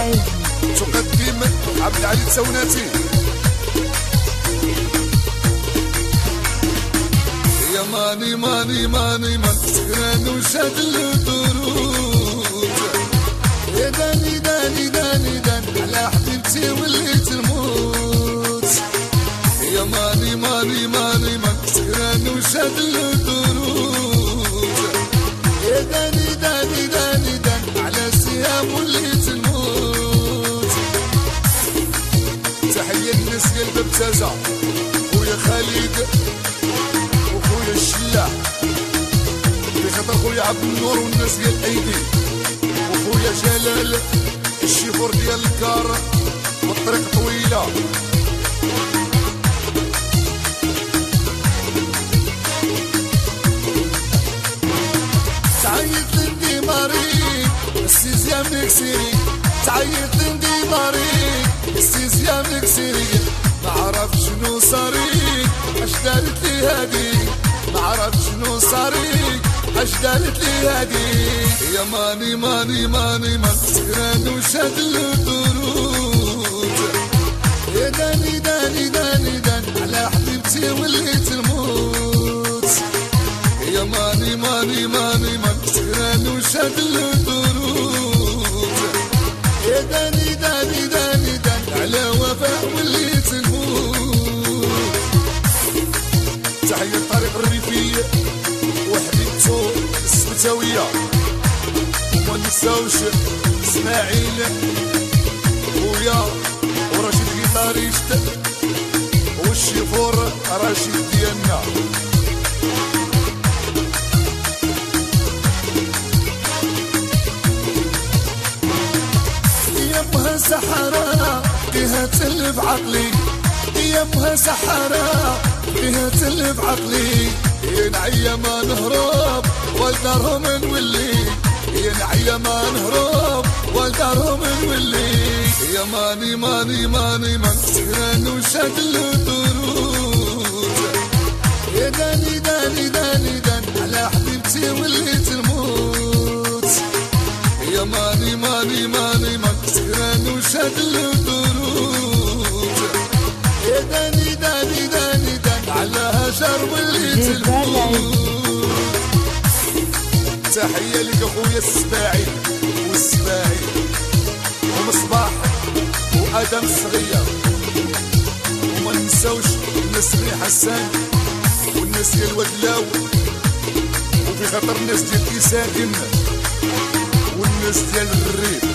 العز تقدم عبد العلي التوناتي. يا ماني ماني ماني من سكران وشاد الدروج، يا داني داني داني دان على حبيبتي وليت الموت. يا ماني ماني ماني من سكران وشاد الدروج، يا داني داني داني دان على سيام وليت الموت. تحية الناس يا الباب تازا خويا خالد وخويا الشلاع، بخاطر خويا عبد النور والناس ديال الايدي، وخويا جلال الشيفور ديال الكار والطريق طويله. تعيط لندي مريض السيزيا مكسيري، تعيط لندي مريض السيزيا مكسيري، ما عرف شنو صاري اش دارت لي هادي، ما عرف شنو صاري اش دارت لي هادي. يا ماني ماني ماني من سكران وشاد الدروج، يا داني داني داني دان على حبيبتي وليت الموت. يا ماني ماني ماني من سكران وشاد الدروج، يا داني داني داني دان على وفاء وليت الموت. تحية الطريق الريفية وحبيبتو السبتاوية، وما نساوش اسماعيل خويا ورشيد غيطاريست والشيفور رشيد ديالنا. يمها سحرة فيها تلف عقلي، يمها سحرة فيها تلف عقلي، ينعيا ما نهرب والدارهم نولي، ينعيا ما نهرب والدارهم نولي. يا ماني ماني ماني من سكران وشاد الدروج، يا داني داني داني دان على حبيبتي وليت الموت. يا ماني ماني ماني من سكران وشاد الدروج، يا داني داني داني دان على هجر وليت الموت. تحية لك اخويا السباعي والسباعي ومصباح وادم الصغير، وما ننساوش الناس بن حسان والناس ديال ودلاو، وفي خاطر الناس ديال كيساكن والناس ديال الريف.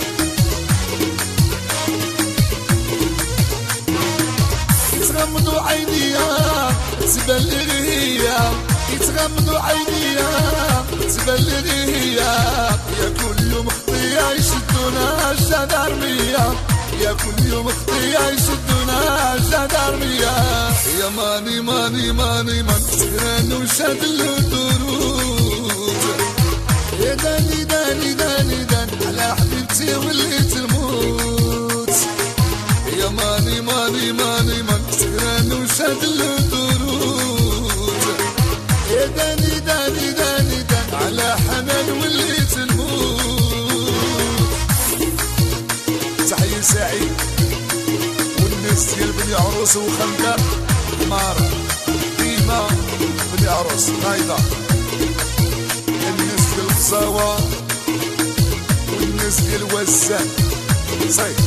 يتغمضوا عينيا تبان لي هي، يتغمضوا عينيا تبان لي هي، يا كل يوم خطيه يشدونا الجدارميه، يا كل يوم خطيه يشدونا الجدارميه. يا ماني ماني ماني من سكران وشاد الدروج، يا داني داني داني دان على حبيبتي وليت الموت. يا ماني ماني ماني من سكران وشاد الدروج، يا داني داني داني دان على حنان وليت الموت. تحية سعيد والناس ديال بني عروس وخندق مار ديما بني عروس قايدة، الناس ديال القصاوة والناس ديال وزان صيد.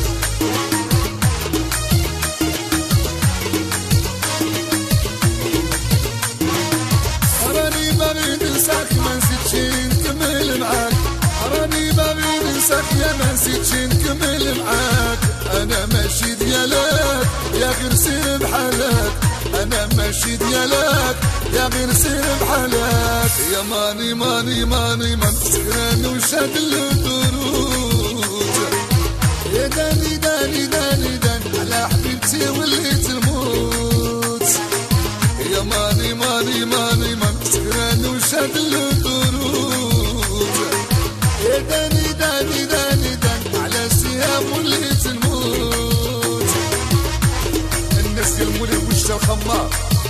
راني باغي ننساك ما نسيتش نكمل معاك، راني باغي ننساك يا ما نسيتش نكمل معاك. انا ماشي ديالك يا غير سير بحالك، انا ماشي ديالك يا غير سير بحالك. يا ماني ماني ماني من سكران وشاد الدروج، يا داني داني داني دان على حبيبتي وليت الموت. يا ماني ماني ماني من سكران وشاد الدروج، يا داني داني داني دان على سيام وليت الموت. الناس ديال مولي وجه الخمار،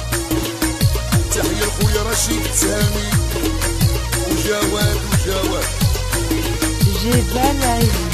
تحية لخويا رشيد تهاني وجواد جبال عز.